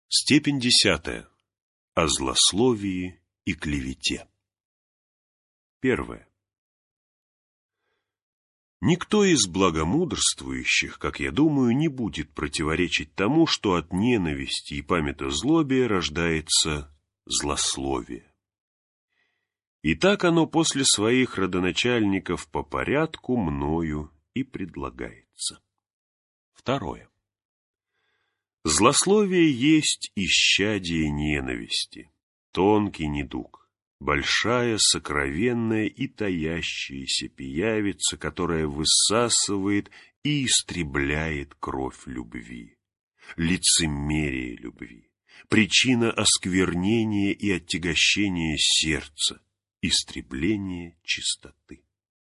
Степень 10. О злословии и клевете. 1. Никто из благомудрствующих, как я думаю, не будет противоречить тому, что от ненависти и памятозлобия рождается злословие. И так оно после своих родоначальников по порядку мною и предлагается. 2. Злословие есть исчадие ненависти, тонкий недуг, большая, сокровенная и таящаяся пиявица, которая высасывает и истребляет кровь любви, лицемерие любви, причина осквернения и отягощения сердца, истребление чистоты.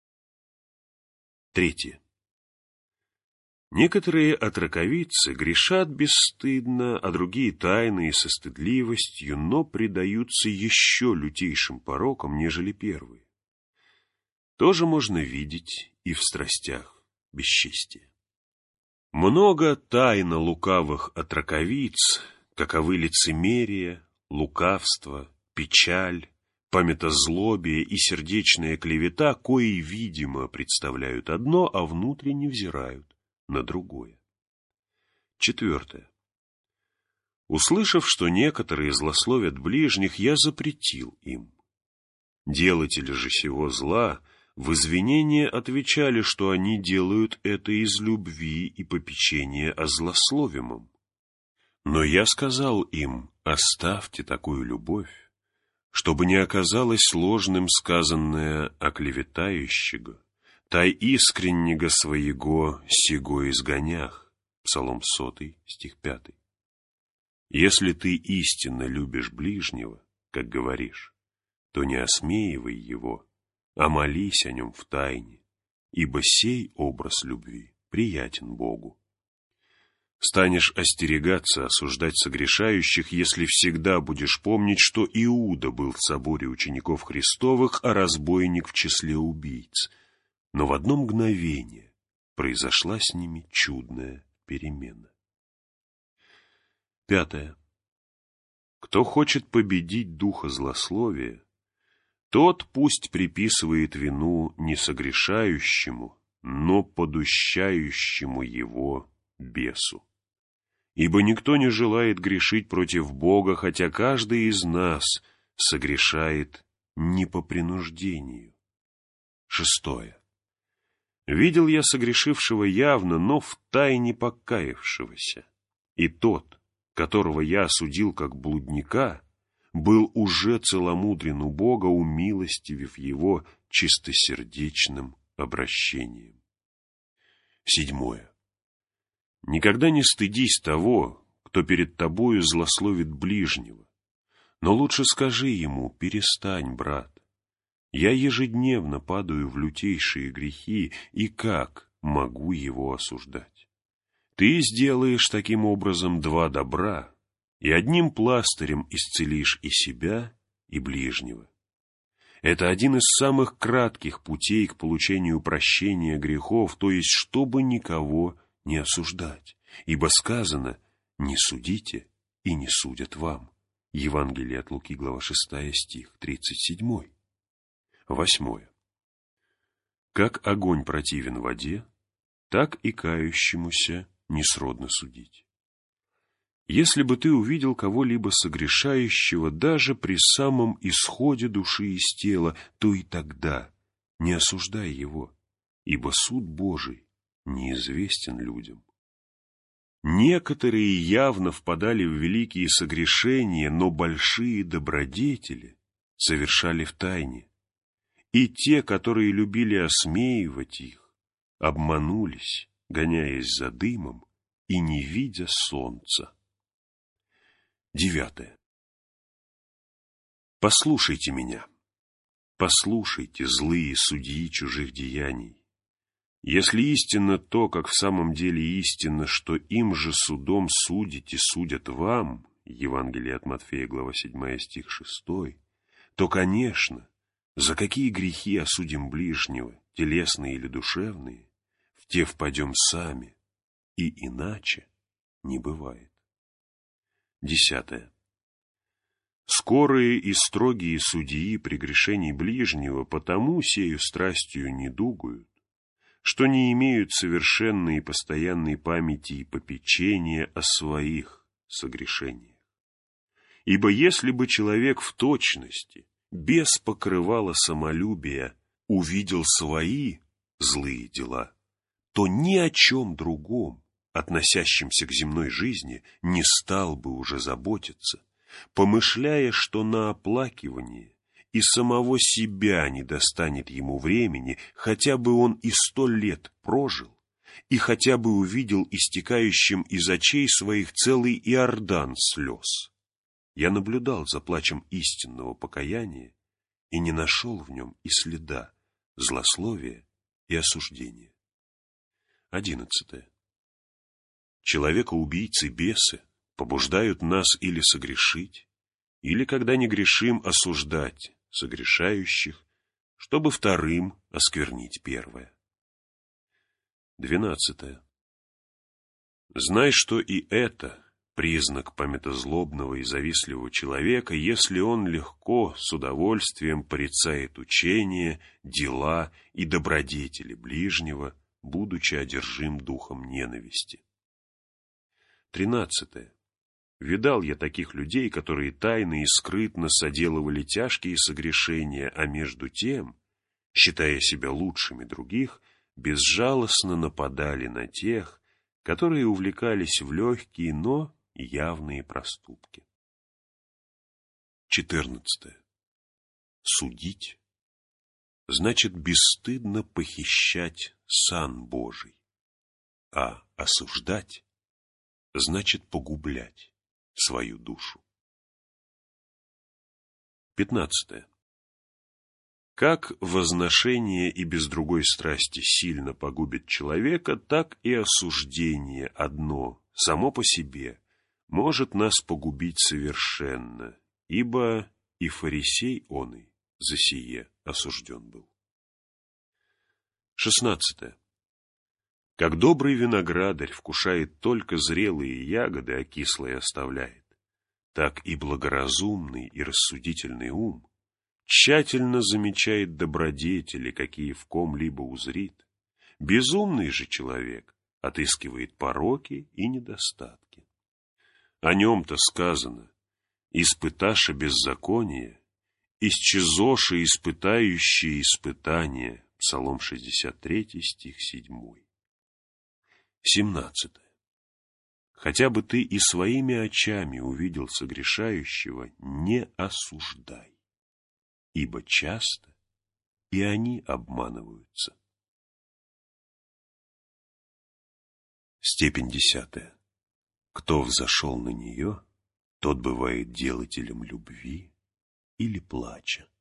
3. Некоторые отроковицы грешат бесстыдно, а другие тайно и со стыдливостью, но предаются еще лютейшим порокам, нежели первые. Тоже можно видеть и в страстях бесчестия. Много тайно лукавых отроковиц, каковы лицемерие, лукавство, печаль, памятозлобие и сердечная клевета, кои, видимо, представляют одно, а внутренне взирают на другое. 4. Услышав, что некоторые злословят ближних, я запретил им. Делатели же сего зла в извинение отвечали, что они делают это из любви и попечения о злословимом. Но я сказал им: оставьте такую любовь, чтобы не оказалось ложным сказанное оклеветающего, тай искреннего своего сего изгонях. Псалом 100, стих 5. Если ты истинно любишь ближнего, как говоришь, то не осмеивай его, а молись о нем в тайне, ибо сей образ любви приятен Богу. Станешь остерегаться осуждать согрешающих, если всегда будешь помнить, что Иуда был в соборе учеников Христовых, а разбойник в числе убийц. Но в одно мгновение произошла с ними чудная перемена. 5. Кто хочет победить духа злословия, тот пусть приписывает вину не согрешающему, но подущающему его бесу. Ибо никто не желает грешить против Бога, хотя каждый из нас согрешает не по принуждению. 6. Видел я согрешившего явно, но втайне покаявшегося. И тот, которого я осудил как блудника, был уже целомудрен у Бога, умилостивив его чистосердечным обращением. 7. Никогда не стыдись того, кто перед тобою злословит ближнего, но лучше скажи ему: перестань, брат. Я ежедневно падаю в лютейшие грехи, и как могу его осуждать? Ты сделаешь таким образом два добра, и одним пластырем исцелишь и себя, и ближнего. Это один из самых кратких путей к получению прощения грехов, то есть чтобы никого не осуждать, ибо сказано: «Не судите, и не судят вам». Евангелие от Луки, глава 6, стих 37. 8. Как огонь противен воде, так и кающемуся несродно судить. Если бы ты увидел кого-либо согрешающего даже при самом исходе души из тела, то и тогда не осуждай его, ибо суд Божий неизвестен людям. Некоторые явно впадали в великие согрешения, но большие добродетели совершали в тайне. И те, которые любили осмеивать их, обманулись, гоняясь за дымом и не видя солнца. 9. Послушайте меня. Послушайте, злые судьи чужих деяний. Если истинно то, как в самом деле истинно, что им же судом судите, судят вам, Евангелие от Матфея, глава 7, стих 6, то, конечно, за какие грехи осудим ближнего, телесные или душевные, в те впадем сами, и иначе не бывает. 10. Скорые и строгие судьи прегрешений ближнего потому сею страстью недугуют, что не имеют совершенной и постоянной памяти и попечения о своих согрешениях. Ибо если бы человек в точности, без покрывала самолюбия, увидел свои злые дела, то ни о чем другом, относящемся к земной жизни, не стал бы уже заботиться, помышляя, что на оплакивание и самого себя не достанет ему времени, хотя бы он и 100 лет прожил, и хотя бы увидел истекающим из очей своих целый иордан слез. Я наблюдал за плачем истинного покаяния и не нашел в нем и следа злословия и осуждения. 11. Человека-убийцы бесы побуждают нас или согрешить, или, когда не грешим, осуждать согрешающих, чтобы вторым осквернить первое. 12. Знай, что и это признак памятозлобного и завистливого человека, если он легко, с удовольствием порицает учение, дела и добродетели ближнего, будучи одержим духом ненависти. 13. Видал я таких людей, которые тайно и скрытно соделывали тяжкие согрешения, а между тем, считая себя лучшими других, безжалостно нападали на тех, которые увлекались в легкие, но явные проступки. 14. Судить значит бесстыдно похищать сан Божий, а осуждать значит погублять свою душу. 15. Как возношение и без другой страсти сильно погубит человека, так и осуждение одно, само по себе, может нас погубить совершенно, ибо и фарисей оный за сие осужден был. 16. Как добрый виноградарь вкушает только зрелые ягоды, а кислые оставляет, так и благоразумный и рассудительный ум тщательно замечает добродетели, какие в ком-либо узрит. Безумный же человек отыскивает пороки и недостатки. О нем-то сказано: «Испыташа беззаконие, исчезоша испытающие испытания». Псалом 63, стих 7. 17. Хотя бы ты и своими очами увидел согрешающего, не осуждай, ибо часто и они обманываются. Степень 10. Кто взошел на нее, тот бывает делателем любви или плача.